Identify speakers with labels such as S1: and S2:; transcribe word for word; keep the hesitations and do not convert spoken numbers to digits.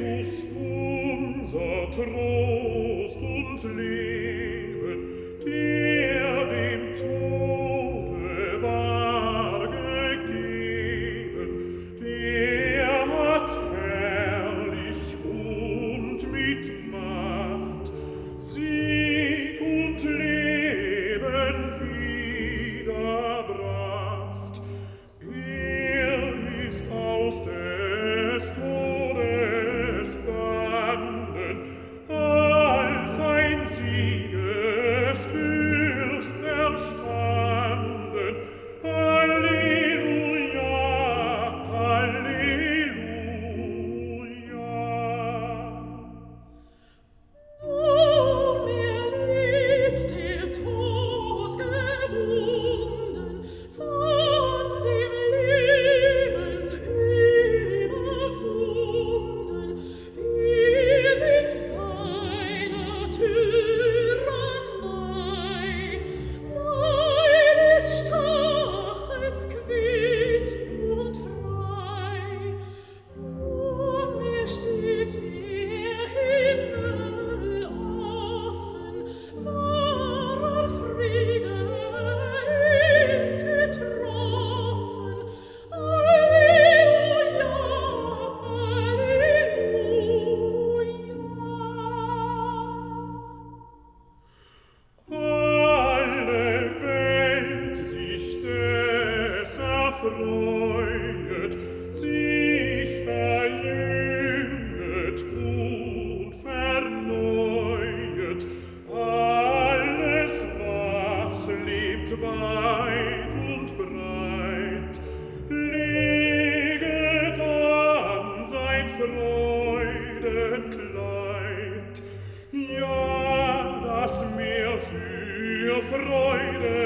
S1: Jesus, unser Trost und Leben, der dem Tode war gegeben, der hat herrlich und mit Macht Sieg und Leben wiederbracht. Er ist aus des Todes Banden als ein Siegesfürst erstanden. Halleluja, Halleluja.
S2: Nunmehr liegt der Tod gebunden, von dem Leben überwunden. Wir sind seiner Tyrannei, seines Stachels quitt und frei. Nunmehr steht der Himmel offen, wahrer Friede ist getroffen. Halleluja, Halleluja.
S1: Alle Welt sich des erfreuet, sich verjünget und verneuet. Alles, was lebt weit und breit, leget an sein Freudenkleid. Ja, das Meer für Freude